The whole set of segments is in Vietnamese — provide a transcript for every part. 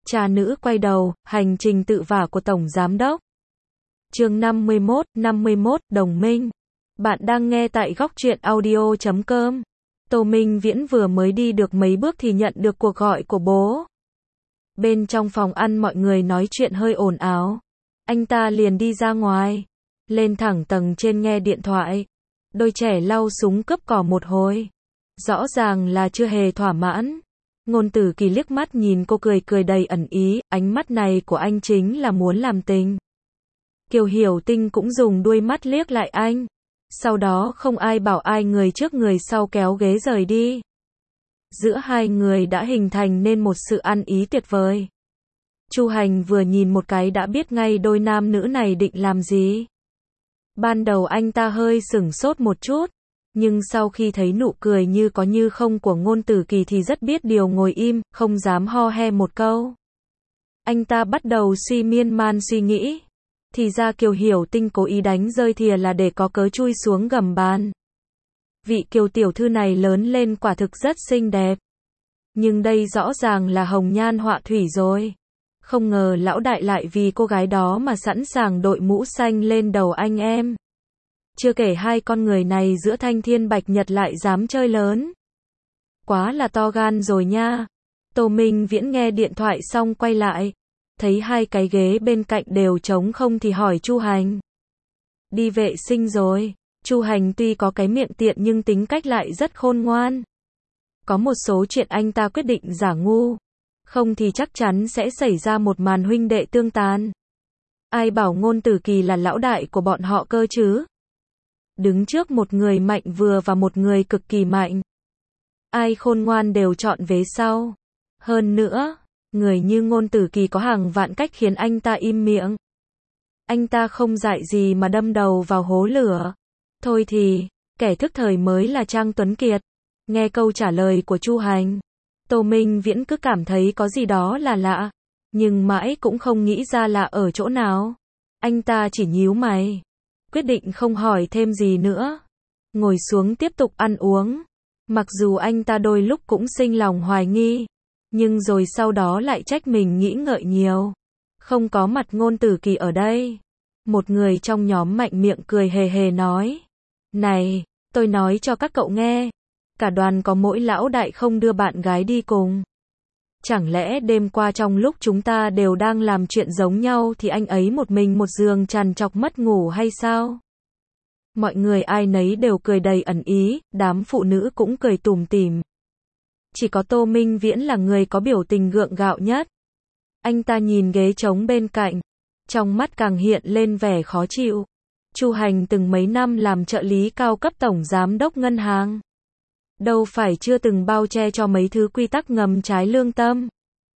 Cha nữ quay đầu, hành trình tự vả của Tổng Giám đốc. Chương 51, Đồng minh. Bạn đang nghe tại góc truyện audio.com. Tô Minh Viễn vừa mới đi được mấy bước thì nhận được cuộc gọi của bố. Bên trong phòng ăn mọi người nói chuyện hơi ồn ào. Anh ta liền đi ra ngoài, lên thẳng tầng trên nghe điện thoại. Đôi trẻ lau súng cướp cỏ một hồi. Rõ ràng là chưa hề thỏa mãn. Ngôn Tử Kỳ liếc mắt nhìn cô cười cười đầy ẩn ý, ánh mắt này của anh chính là muốn làm tình. Kiều Hiểu Tinh cũng dùng đuôi mắt liếc lại anh. Sau đó không ai bảo ai, người trước người sau kéo ghế rời đi. Giữa hai người đã hình thành nên một sự ăn ý tuyệt vời. Chu Hành vừa nhìn một cái đã biết ngay đôi nam nữ này định làm gì. Ban đầu anh ta hơi sửng sốt một chút, nhưng sau khi thấy nụ cười như có như không của Ngôn Tử Kỳ thì rất biết điều, ngồi im, không dám ho he một câu. Anh ta bắt đầu miên man suy nghĩ. Thì ra Kiều Hiểu Tinh cố ý đánh rơi thìa là để có cớ chui xuống gầm bàn. Vị Kiều tiểu thư này lớn lên quả thực rất xinh đẹp. Nhưng đây rõ ràng là hồng nhan họa thủy rồi. Không ngờ lão đại lại vì cô gái đó mà sẵn sàng đội mũ xanh lên đầu anh em. Chưa kể hai con người này giữa thanh thiên bạch nhật lại dám chơi lớn. Quá là to gan rồi nha. Tô Minh Viễn nghe điện thoại xong quay lại. Thấy hai cái ghế bên cạnh đều trống không thì hỏi Chu Hành. Đi vệ sinh rồi. Chu Hành tuy có cái miệng tiện nhưng tính cách lại rất khôn ngoan. Có một số chuyện anh ta quyết định giả ngu. Không thì chắc chắn sẽ xảy ra một màn huynh đệ tương tàn. Ai bảo Ngôn Tử Kỳ là lão đại của bọn họ cơ chứ. Đứng trước một người mạnh vừa và một người cực kỳ mạnh. Ai khôn ngoan đều chọn vế sau. Hơn nữa, người như Ngôn Tử Kỳ có hàng vạn cách khiến anh ta im miệng. Anh ta không dại gì mà đâm đầu vào hố lửa. Thôi thì, kẻ thức thời mới là Trang Tuấn Kiệt. Nghe câu trả lời của Chu Hành, Tô Minh Viễn cứ cảm thấy có gì đó là lạ. Nhưng mãi cũng không nghĩ ra là ở chỗ nào. Anh ta chỉ nhíu mày. Quyết định không hỏi thêm gì nữa. Ngồi xuống tiếp tục ăn uống. Mặc dù anh ta đôi lúc cũng sinh lòng hoài nghi. Nhưng rồi sau đó lại trách mình nghĩ ngợi nhiều. Không có mặt Ngôn Tử Kỳ ở đây. Một người trong nhóm mạnh miệng cười hề hề nói. Này, tôi nói cho các cậu nghe. Cả đoàn có mỗi lão đại không đưa bạn gái đi cùng. Chẳng lẽ đêm qua trong lúc chúng ta đều đang làm chuyện giống nhau thì anh ấy một mình một giường trằn trọc mất ngủ hay sao? Mọi người ai nấy đều cười đầy ẩn ý, đám phụ nữ cũng cười tủm tỉm. Chỉ có Tô Minh Viễn là người có biểu tình gượng gạo nhất. Anh ta nhìn ghế trống bên cạnh, trong mắt càng hiện lên vẻ khó chịu. Chu Hành từng mấy năm làm trợ lý cao cấp tổng giám đốc ngân hàng. Đâu phải chưa từng bao che cho mấy thứ quy tắc ngầm trái lương tâm.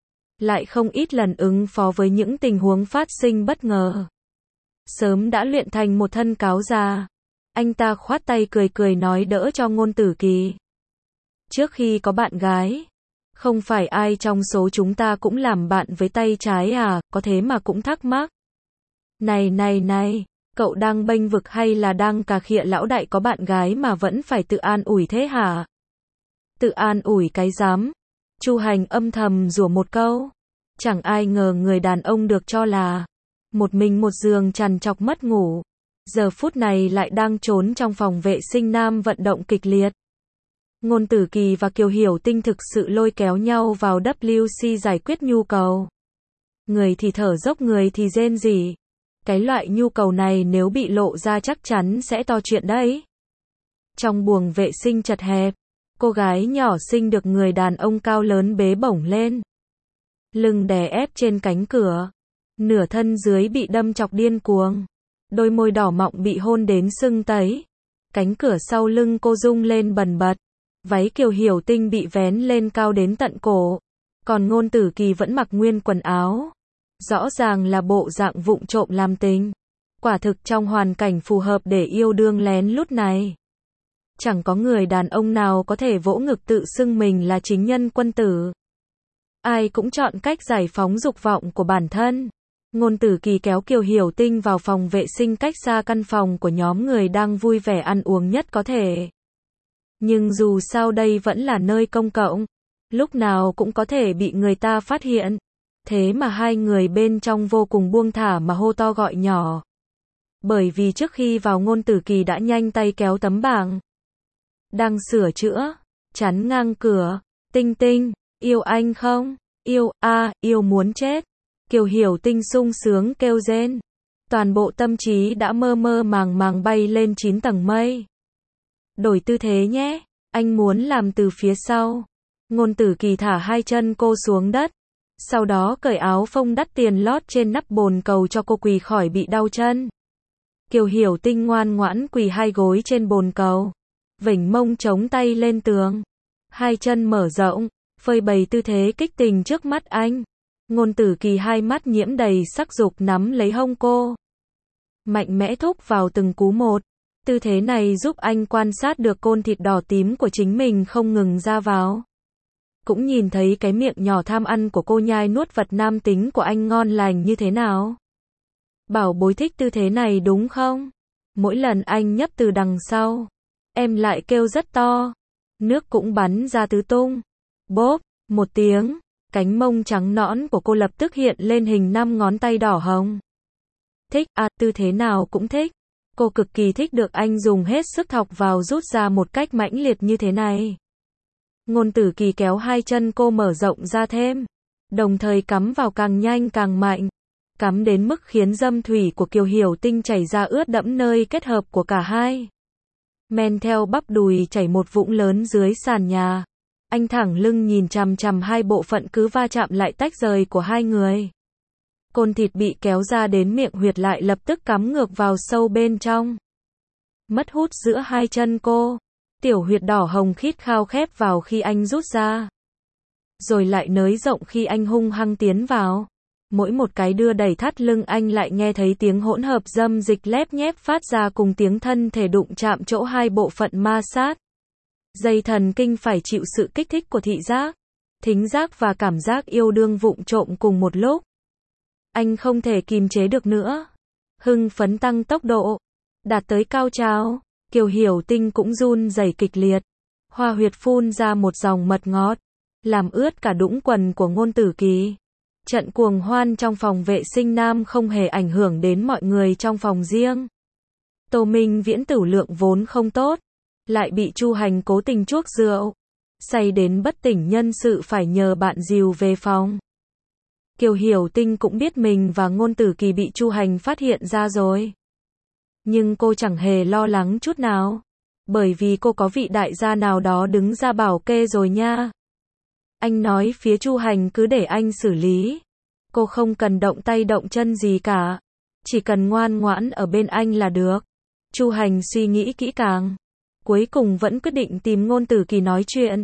Lại không ít lần ứng phó với những tình huống phát sinh bất ngờ. Sớm đã luyện thành một thân cáo già. Anh ta khoát tay cười cười nói đỡ cho Ngôn Tử Kỳ. Trước khi có bạn gái, không phải ai trong số chúng ta cũng làm bạn với tay trái à, có thế mà cũng thắc mắc. Này, cậu đang bênh vực hay là đang cà khịa lão đại có bạn gái mà vẫn phải tự an ủi thế hả? Tự an ủi cái dám. Chu Hành âm thầm rủa một câu. Chẳng ai ngờ người đàn ông được cho là một mình một giường trằn trọc mất ngủ. Giờ phút này lại đang trốn trong phòng vệ sinh nam vận động kịch liệt. Ngôn Tử Kỳ và Kiều Hiểu Tinh thực sự lôi kéo nhau vào WC giải quyết nhu cầu. Người thì thở dốc, người thì rên rỉ. Cái loại nhu cầu này nếu bị lộ ra chắc chắn sẽ to chuyện đấy. Trong buồng vệ sinh chật hẹp, cô gái nhỏ xinh được người đàn ông cao lớn bế bổng lên. Lưng đè ép trên cánh cửa. Nửa thân dưới bị đâm chọc điên cuồng. Đôi môi đỏ mọng bị hôn đến sưng tấy. Cánh cửa sau lưng cô rung lên bần bật. Váy Kiều Hiểu Tinh bị vén lên cao đến tận cổ. Còn Ngôn Tử Kỳ vẫn mặc nguyên quần áo. Rõ ràng là bộ dạng vụng trộm làm tình. Quả thực trong hoàn cảnh phù hợp để yêu đương lén lút này. Chẳng có người đàn ông nào có thể vỗ ngực tự xưng mình là chính nhân quân tử. Ai cũng chọn cách giải phóng dục vọng của bản thân. Ngôn Tử Kỳ kéo Kiều Hiểu Tinh vào phòng vệ sinh cách xa căn phòng của nhóm người đang vui vẻ ăn uống nhất có thể. Nhưng dù sao đây vẫn là nơi công cộng. Lúc nào cũng có thể bị người ta phát hiện. Thế mà hai người bên trong vô cùng buông thả mà hô to gọi nhỏ. Bởi vì trước khi vào Ngôn Tử Kỳ đã nhanh tay kéo tấm bảng đang sửa chữa, chắn ngang cửa. Tinh Tinh, yêu anh không? Yêu, yêu muốn chết. Kiều Hiểu Tinh sung sướng kêu rên. Toàn bộ tâm trí đã mơ mơ màng màng bay lên 9 tầng mây. Đổi tư thế nhé, anh muốn làm từ phía sau. Ngôn Tử Kỳ thả hai chân cô xuống đất. Sau đó cởi áo phông đắt tiền lót trên nắp bồn cầu cho cô quỳ khỏi bị đau chân. Kiều Hiểu Tinh ngoan ngoãn quỳ hai gối trên bồn cầu. Vểnh mông chống tay lên tường. Hai chân mở rộng, phơi bày tư thế kích tình trước mắt anh. Ngôn Tử Kỳ hai mắt nhiễm đầy sắc dục nắm lấy hông cô. Mạnh mẽ thúc vào từng cú một. Tư thế này giúp anh quan sát được côn thịt đỏ tím của chính mình không ngừng ra vào. Cũng nhìn thấy cái miệng nhỏ tham ăn của cô nhai nuốt vật nam tính của anh ngon lành như thế nào. Bảo bối thích tư thế này đúng không? Mỗi lần anh nhấp từ đằng sau, em lại kêu rất to. Nước cũng bắn ra tứ tung. Bốp, một tiếng, cánh mông trắng nõn của cô lập tức hiện lên hình 5 ngón tay đỏ hồng. Thích, tư thế nào cũng thích. Cô cực kỳ thích được anh dùng hết sức thọc vào rút ra một cách mãnh liệt như thế này. Ngôn Tử Kỳ kéo hai chân cô mở rộng ra thêm, đồng thời cắm vào càng nhanh càng mạnh. Cắm đến mức khiến dâm thủy của Kiều Hiểu Tinh chảy ra ướt đẫm nơi kết hợp của cả hai. Men theo bắp đùi chảy một vũng lớn dưới sàn nhà. Anh thẳng lưng nhìn chằm chằm hai bộ phận cứ va chạm lại tách rời của hai người. Côn thịt bị kéo ra đến miệng huyệt lại lập tức cắm ngược vào sâu bên trong. Mất hút giữa hai chân cô. Tiểu huyệt đỏ hồng khít khao khép vào khi anh rút ra. Rồi lại nới rộng khi anh hung hăng tiến vào. Mỗi một cái đưa đẩy thắt lưng anh lại nghe thấy tiếng hỗn hợp dâm dịch lép nhép phát ra cùng tiếng thân thể đụng chạm chỗ hai bộ phận ma sát. Dây thần kinh phải chịu sự kích thích của thị giác, thính giác và cảm giác yêu đương vụng trộm cùng một lúc. Anh không thể kìm chế được nữa. Hưng phấn tăng tốc độ. Đạt tới cao trào. Kiều Hiểu Tinh cũng run rẩy kịch liệt. Hoa huyệt phun ra một dòng mật ngọt. Làm ướt cả đũng quần của Ngôn Tử Kỳ. Trận cuồng hoan trong phòng vệ sinh nam không hề ảnh hưởng đến mọi người trong phòng riêng. Tô Minh Viễn tửu lượng vốn không tốt. Lại bị Chu Hành cố tình chuốc rượu. Say đến bất tỉnh nhân sự phải nhờ bạn dìu về phòng. Kiều Hiểu Tinh cũng biết mình và Ngôn Tử Kỳ bị Chu Hành phát hiện ra rồi. Nhưng cô chẳng hề lo lắng chút nào. Bởi vì cô có vị đại gia nào đó đứng ra bảo kê rồi nha. Anh nói phía Chu Hành cứ để anh xử lý. Cô không cần động tay động chân gì cả. Chỉ cần ngoan ngoãn ở bên anh là được. Chu Hành suy nghĩ kỹ càng. Cuối cùng vẫn quyết định tìm Ngôn Tử Kỳ nói chuyện.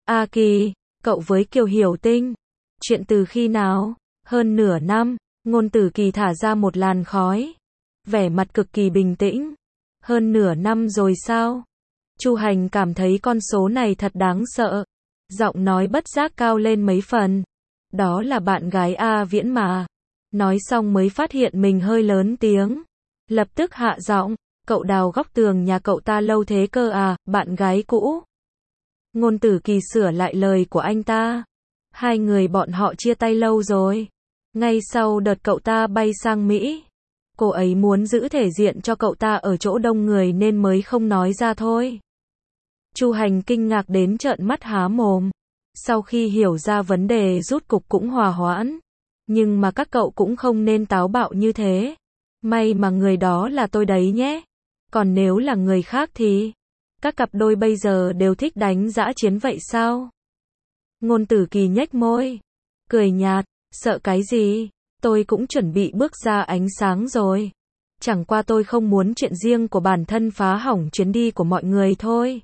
Kỳ, cậu với Kiều Hiểu Tinh. Chuyện từ khi nào? Hơn nửa năm. Ngôn Tử Kỳ thả ra một làn khói. Vẻ mặt cực kỳ bình tĩnh. Hơn nửa năm rồi sao? Chu Hành cảm thấy con số này thật đáng sợ. Giọng nói bất giác cao lên mấy phần. Đó là bạn gái A Viễn mà. Nói xong mới phát hiện mình hơi lớn tiếng. Lập tức hạ giọng. Cậu đào góc tường nhà cậu ta lâu thế cơ à, bạn gái cũ. Ngôn Tử Kỳ sửa lại lời của anh ta. Hai người bọn họ chia tay lâu rồi. Ngay sau đợt cậu ta bay sang Mỹ. Cô ấy muốn giữ thể diện cho cậu ta ở chỗ đông người nên mới không nói ra thôi. Chu Hành kinh ngạc đến trợn mắt há mồm. Sau khi hiểu ra vấn đề rút cục cũng hòa hoãn. Nhưng mà các cậu cũng không nên táo bạo như thế. May mà người đó là tôi đấy nhé. Còn nếu là người khác thì... Các cặp đôi bây giờ đều thích đánh dã chiến vậy sao? Ngôn Tử Kỳ nhếch môi. Cười nhạt, sợ cái gì? Tôi cũng chuẩn bị bước ra ánh sáng rồi. Chẳng qua tôi không muốn chuyện riêng của bản thân phá hỏng chuyến đi của mọi người thôi.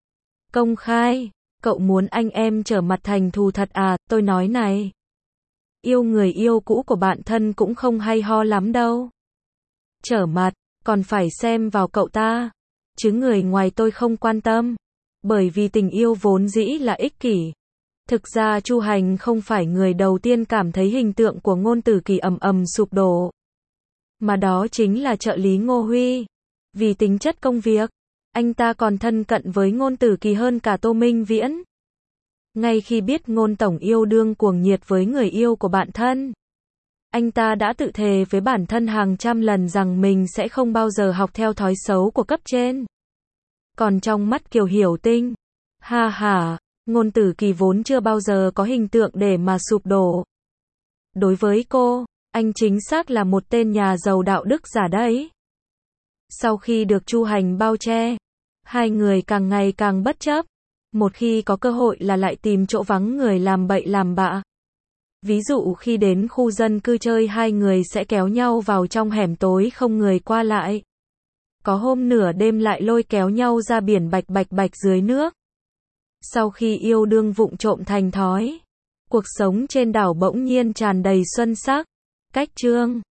Công khai, cậu muốn anh em trở mặt thành thù thật à, tôi nói này. Yêu người yêu cũ của bạn thân cũng không hay ho lắm đâu. Trở mặt, còn phải xem vào cậu ta. Chứ người ngoài tôi không quan tâm. Bởi vì tình yêu vốn dĩ là ích kỷ. Thực ra Chu Hành không phải người đầu tiên cảm thấy hình tượng của Ngôn Tử Kỳ ầm ầm sụp đổ. Mà đó chính là trợ lý Ngô Huy. Vì tính chất công việc, anh ta còn thân cận với Ngôn Tử Kỳ hơn cả Tô Minh Viễn. Ngay khi biết Ngôn tổng yêu đương cuồng nhiệt với người yêu của bạn thân, anh ta đã tự thề với bản thân hàng trăm lần rằng mình sẽ không bao giờ học theo thói xấu của cấp trên. Còn trong mắt Kiều Hiểu Tinh, ha ha, Ngôn Tử Kỳ vốn chưa bao giờ có hình tượng để mà sụp đổ. Đối với cô, anh chính xác là một tên nhà giàu đạo đức giả đấy. Sau khi được Chu Hành bao che, hai người càng ngày càng bất chấp. Một khi có cơ hội là lại tìm chỗ vắng người làm bậy làm bạ. Ví dụ khi đến khu dân cư chơi, hai người sẽ kéo nhau vào trong hẻm tối không người qua lại. Có hôm nửa đêm lại lôi kéo nhau ra biển bạch bạch bạch dưới nước. Sau khi yêu đương vụng trộm thành thói, cuộc sống trên đảo bỗng nhiên tràn đầy xuân sắc. Cách chương